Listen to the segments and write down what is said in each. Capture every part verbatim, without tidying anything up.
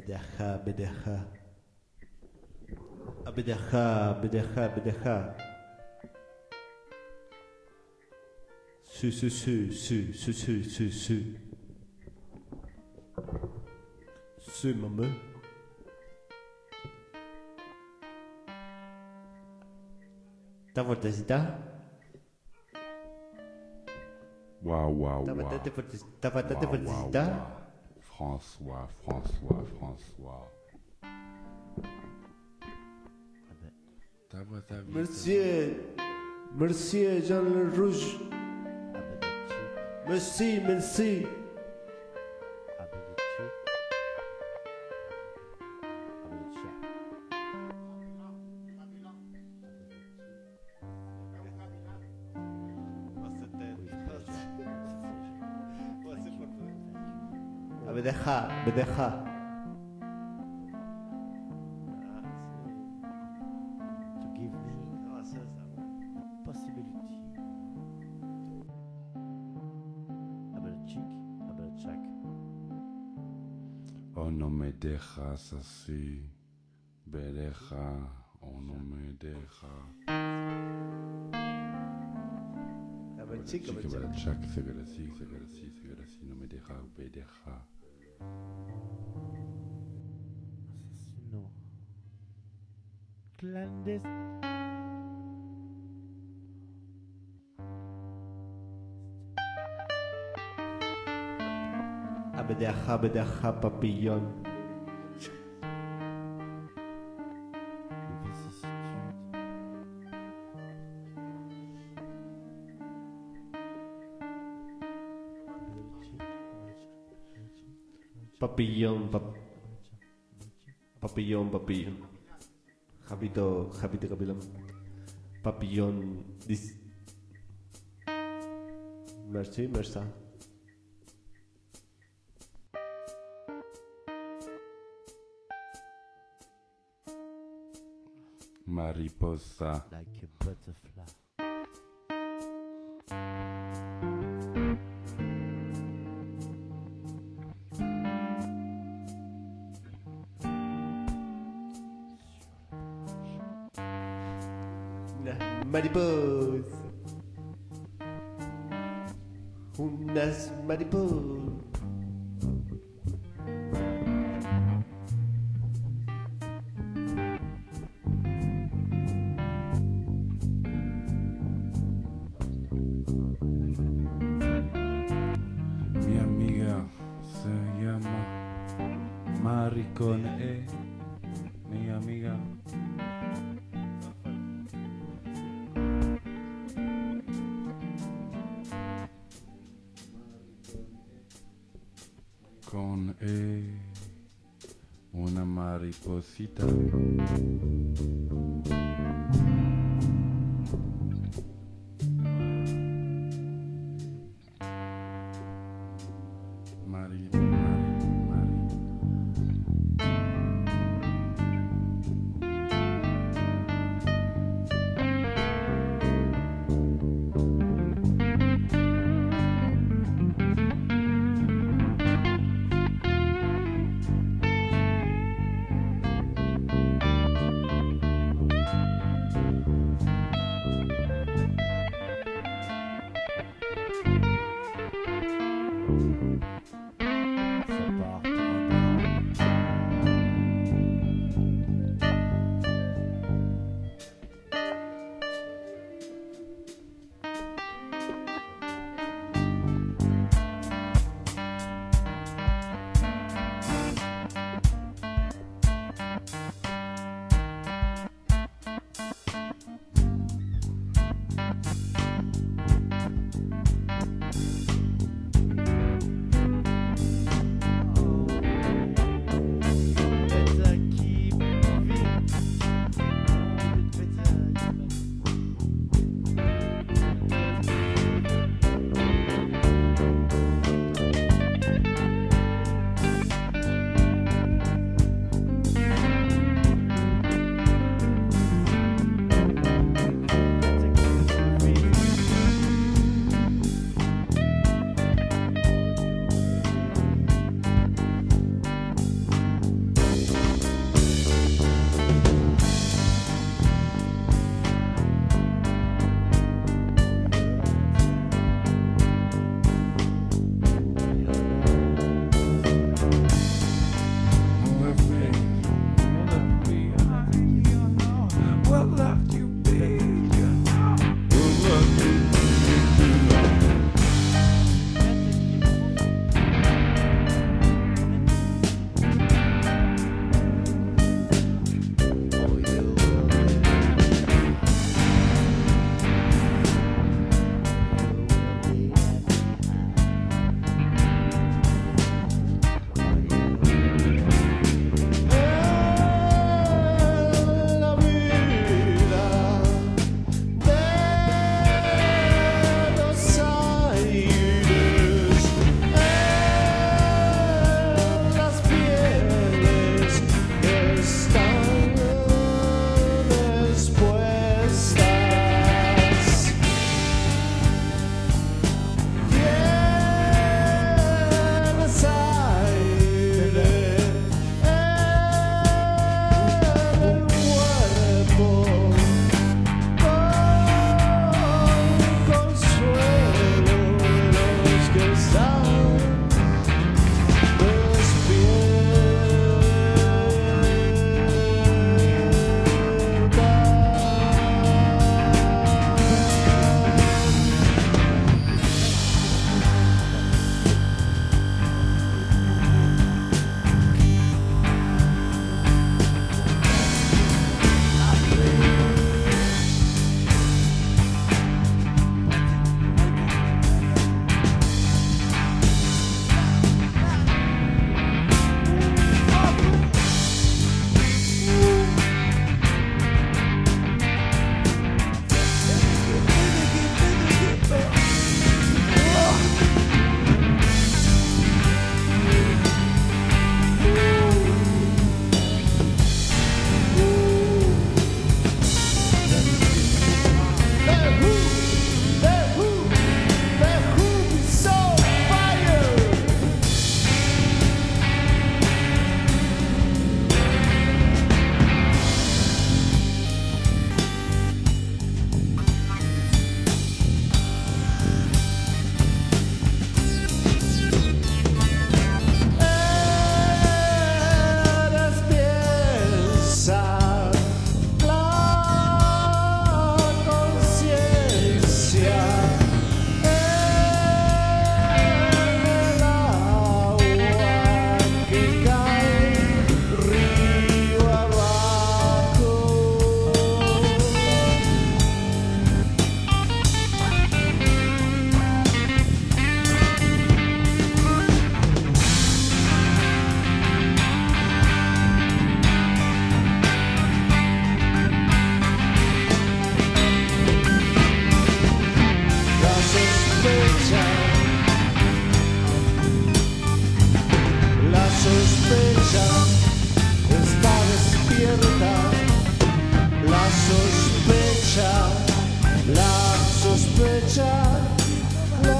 Abedaha, Abedaha. Abedaha, Abedaha, Abedaha. Su, su, su, su, su, su, su, su. Su, maman. T'as votre zita? Waouh, waouh, T'as waouh. votre zita? François, François, François. Ta voix, ta vie. Monsieur, Monsieur Jean le Rouge. Merci, merci. Abedaha, Abedaha. To give me possibility. Aber chick, aber check. Oh, no me dejas así. Bereja, oh, no me deja. Abedachic, Chica, Abedachic. Barachak, Segarasi, Segarasi, Segarasi, no me deja, Bedeja. Assassino. Clandestin. Abedaha, Abedaha, papillon. Vicissitude. Papillon, pap papillon, papillon. Rapito, rapito, capillam. Papillon, dis. Merci, merci. Mariposa. Like a butterfly. Maripose. Unas mariposas. Mi amiga se llama Maricón E. Mi amiga. Con E. Una mariposita. Mari, Mari, Mari. sospecha, la sospecha está despierta, la sospecha, la sospecha, la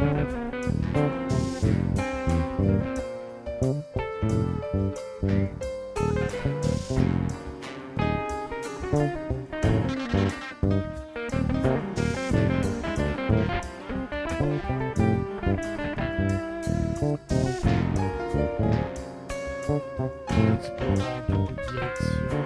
Thank you. changement de direction.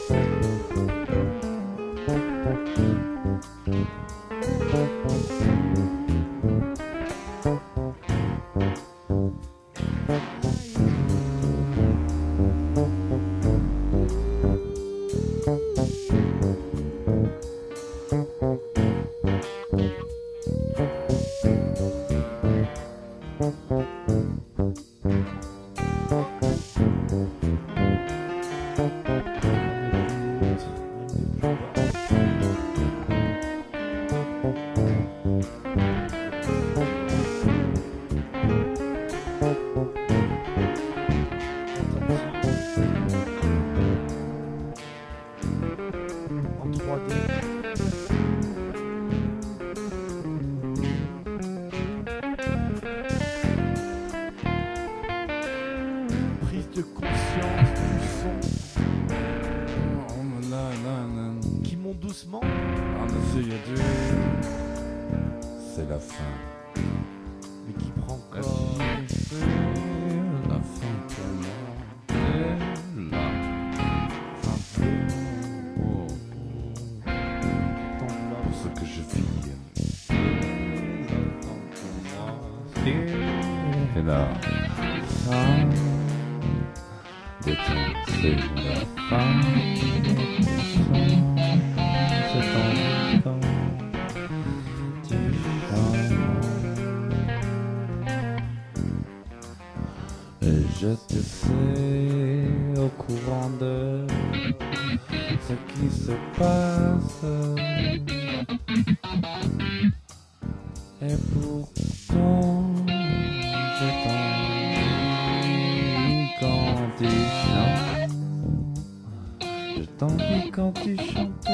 En trois D. Prise de conscience du son Oh là là là. qui monte doucement. Ah, mais c'est y a du- C'est la fin. Mais qui prend La corps. fin, c'est la fin pour moi. C'est la fin pour moi. T'enveloppe. Pour ce que je vis. C'est la fin pour moi. C'est la fin des temps. C'est la fin des temps. C'est en temps. Et je te sais au courant de ce qui se passe. Et pourtant, je t'envie quand tu chantes. Je t'envie quand tu chantes.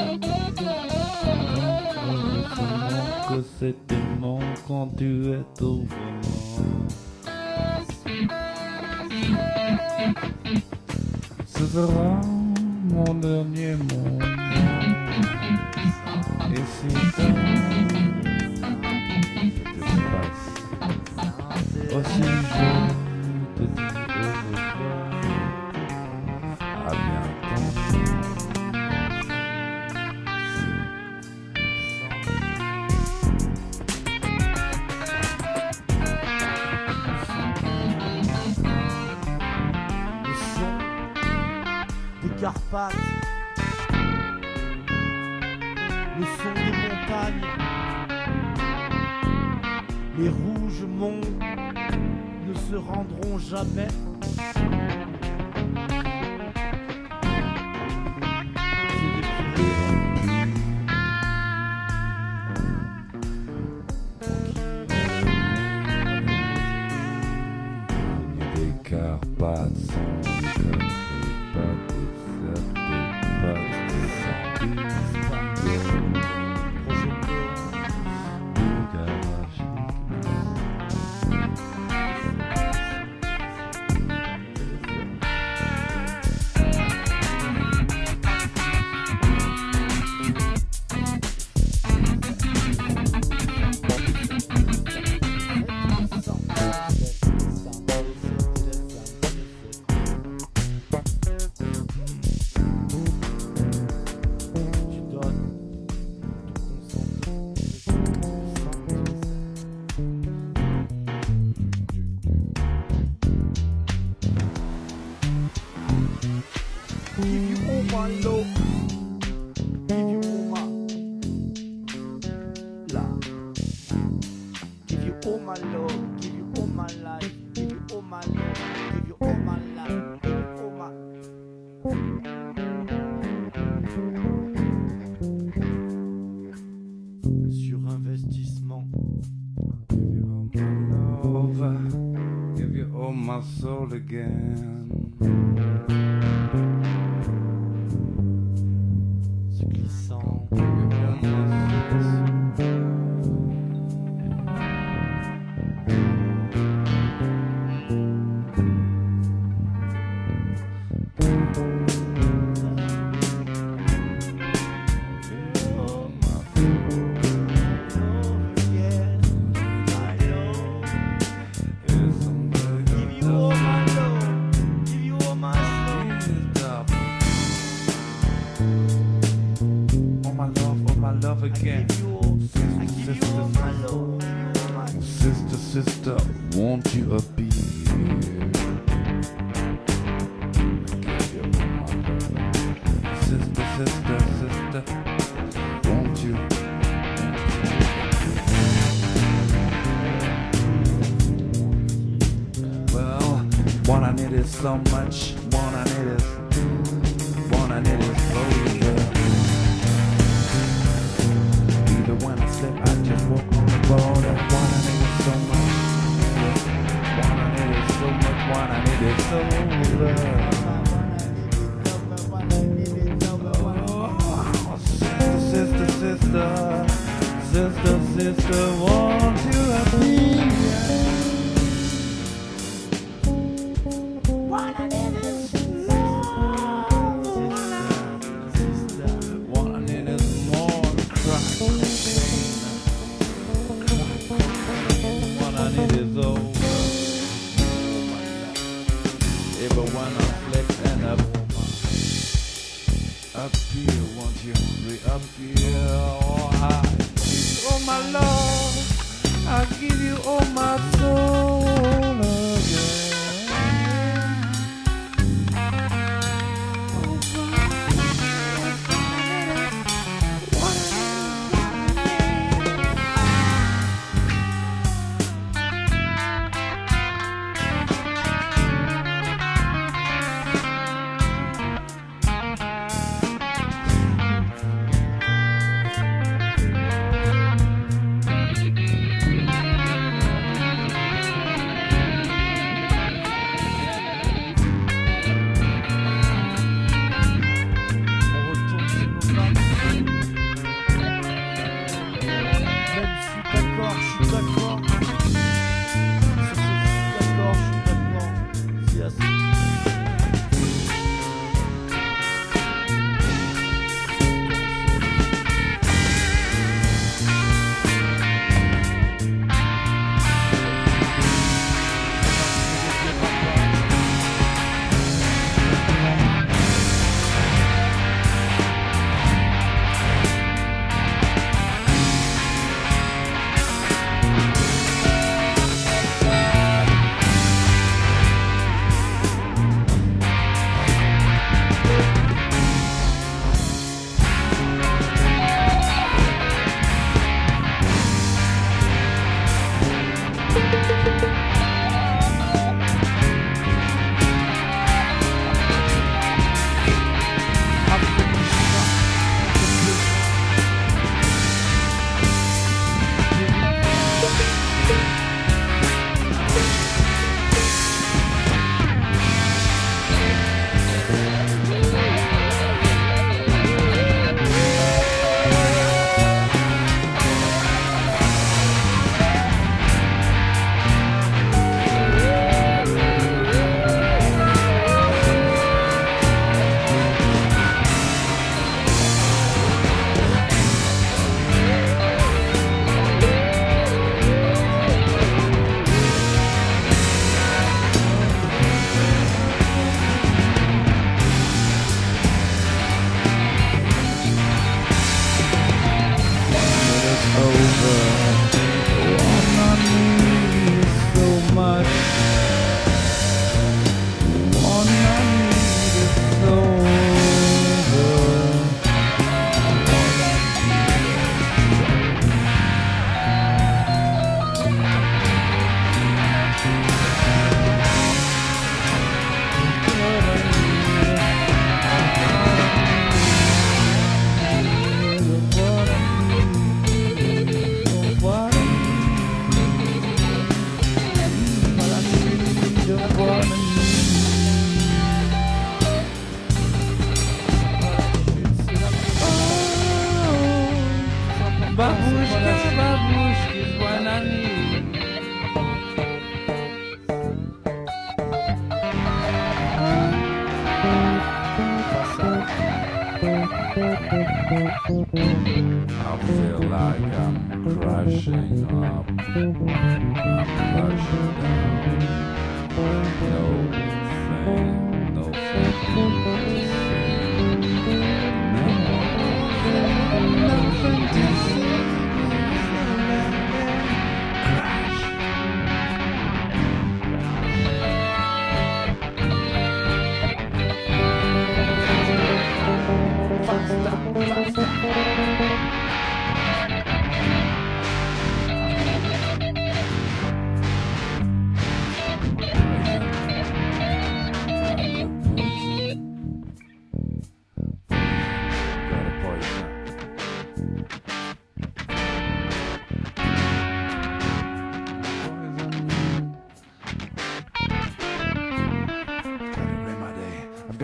Que c'est tellement quand tu es au volant. Ce sera mon dernier mot. Et si ça te passe aussi, je te dis au revoir. À bientôt. Le son des Carpates. Le son des montagnes. Les rouges monts ne se rendront jamais. Pieds des Pyrénées. Des Carpates sans déconner, pas de certes, pas de santé, Projet de du garage. Tu donnes ton Give you all my love. Give you all my love. Give you all my love. Give you all my life. Give you all my love. Give you all my life. Give you all my. Sur investissement. Give you all my love, give you all my soul again. Se glissant. Give you all my soul. Oh, yeah. I know. Is somebody Give you all my love. Give you all again. give you all, I give you all my love, give you all my Sister, sister, won't you be here? Give you my love. Sister, sister, sister, won't you? Well, what I need is so much. What I need is, what I need is closure. Either when I slip, I just walk on the border. What I need is so much. What I need is so much. What I need is so much. Oh, sister, sister, sister, sister, sister, won't you have me? What I need is love. Sister, What I need is more crack cocaine. Crack cocaine. What I need is over. Even when I flip and up, up here, won't you hurry up here? Oh, I give you all my love. I give you all my soul again. Babushka, babushka is what I need. I feel like I'm crashing up, I'm crashing down. No thing, no thing to say. No, nothing to say.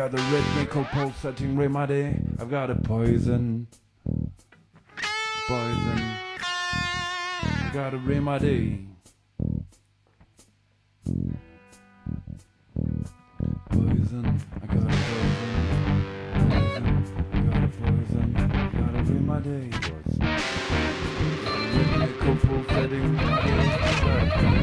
got the rhythmical pulsating remedy. I've got a poison. Poison. I've got a remedy. Poison. I got a poison. Poison. I got a poison. I got a remedy. Rhythmical pulsating remedy. I've got a poison.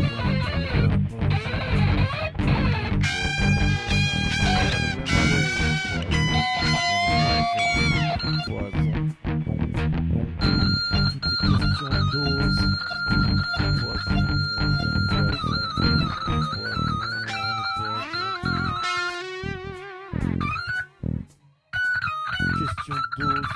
Question dose.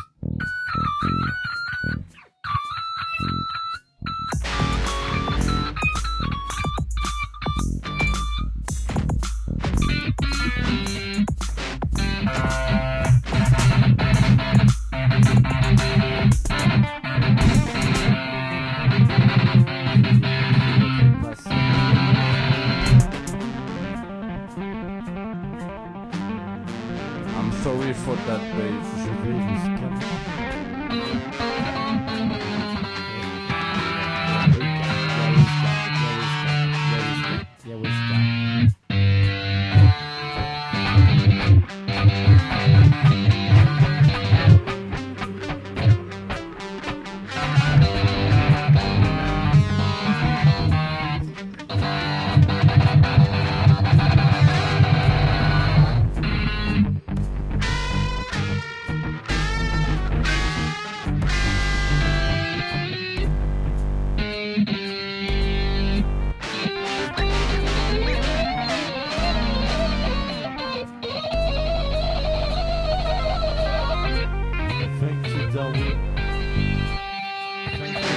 I'm sorry for that bass. Je vais jusqu'à... Thank you, Darwin. Thank you.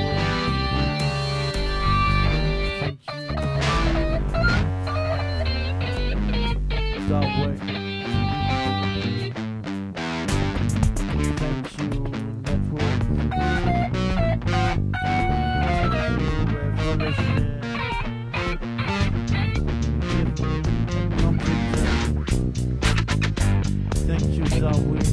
Thank you. Darwin. Thank you, Network. Revolution. Thank you, Darwin.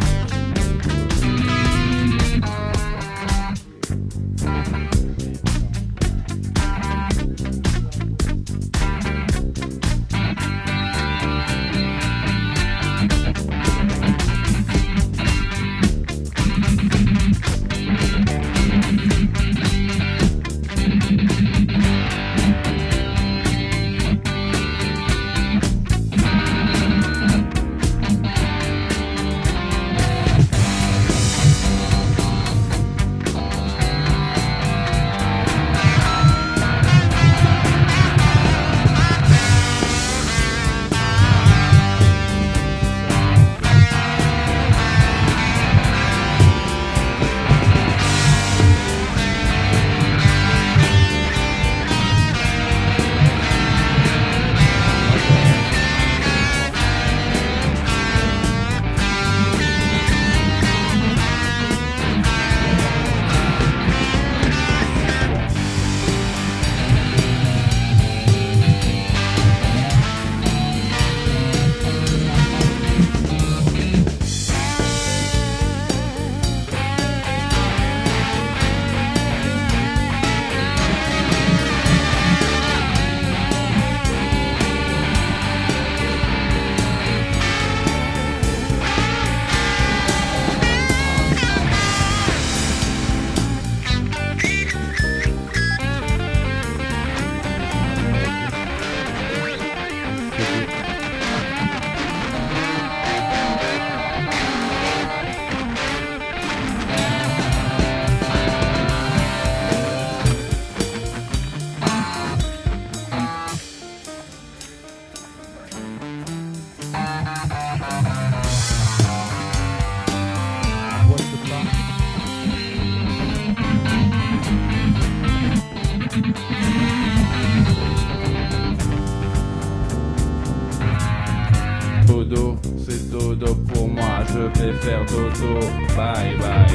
Dodo, c'est dodo pour moi, je vais faire dodo. Bye bye.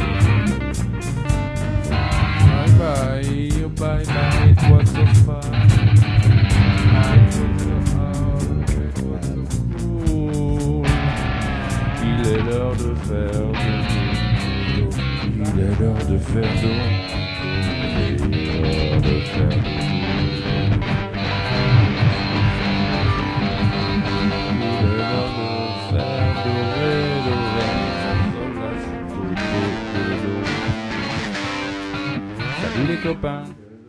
Bye bye, oh bye bye, it was so fun. It was so, oh, it was so cool. l'heure de faire dodo. Il est l'heure de faire dodo. Il est l'heure de faire dodo. Il est l'heure de faire dodo. Salut les copains.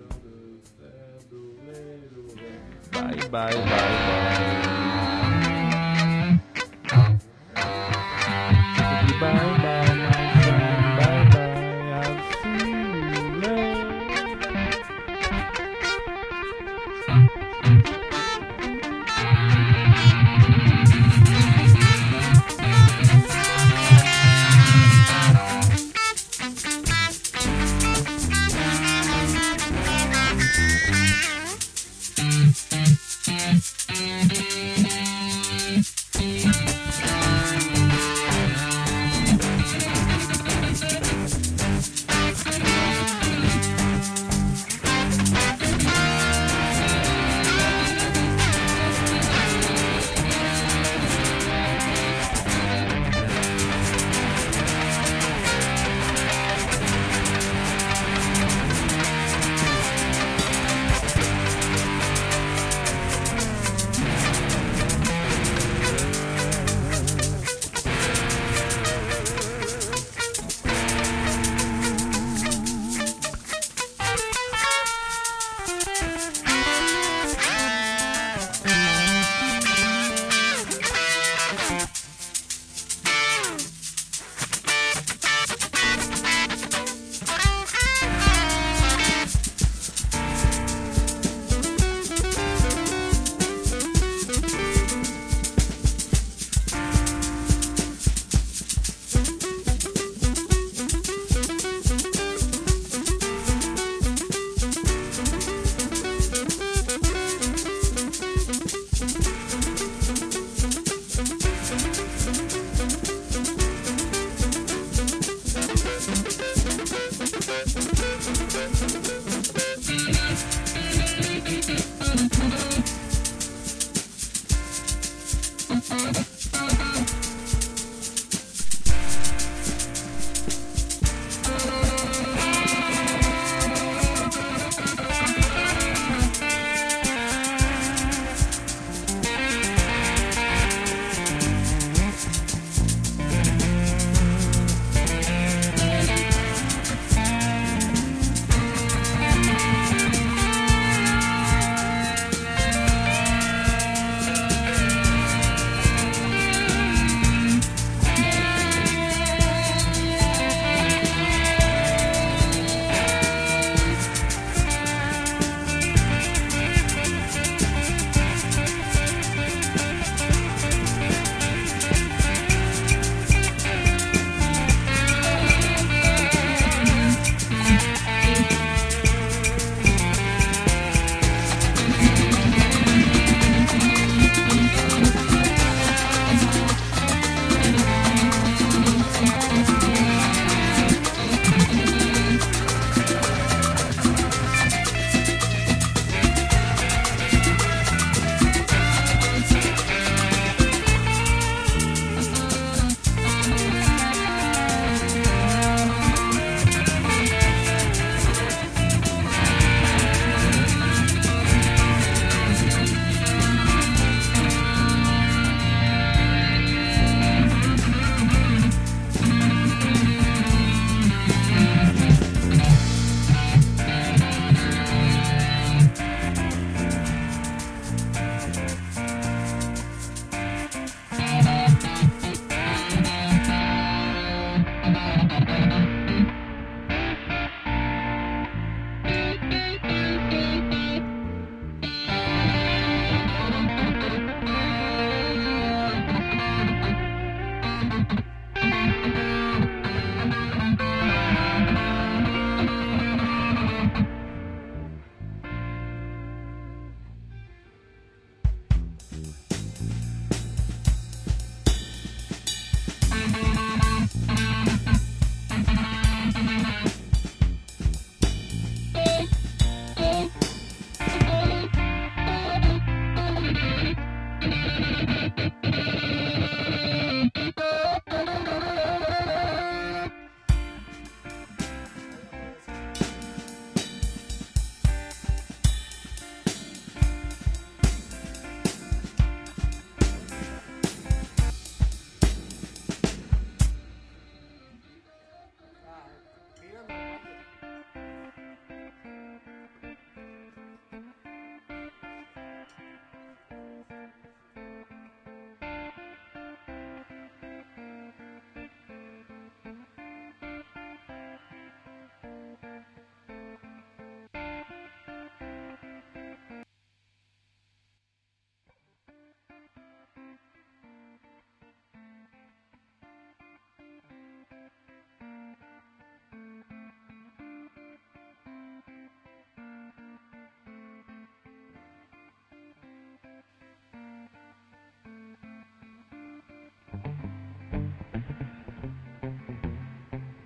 Bye bye bye bye. Bye bye my friend, bye bye, I'll see you later.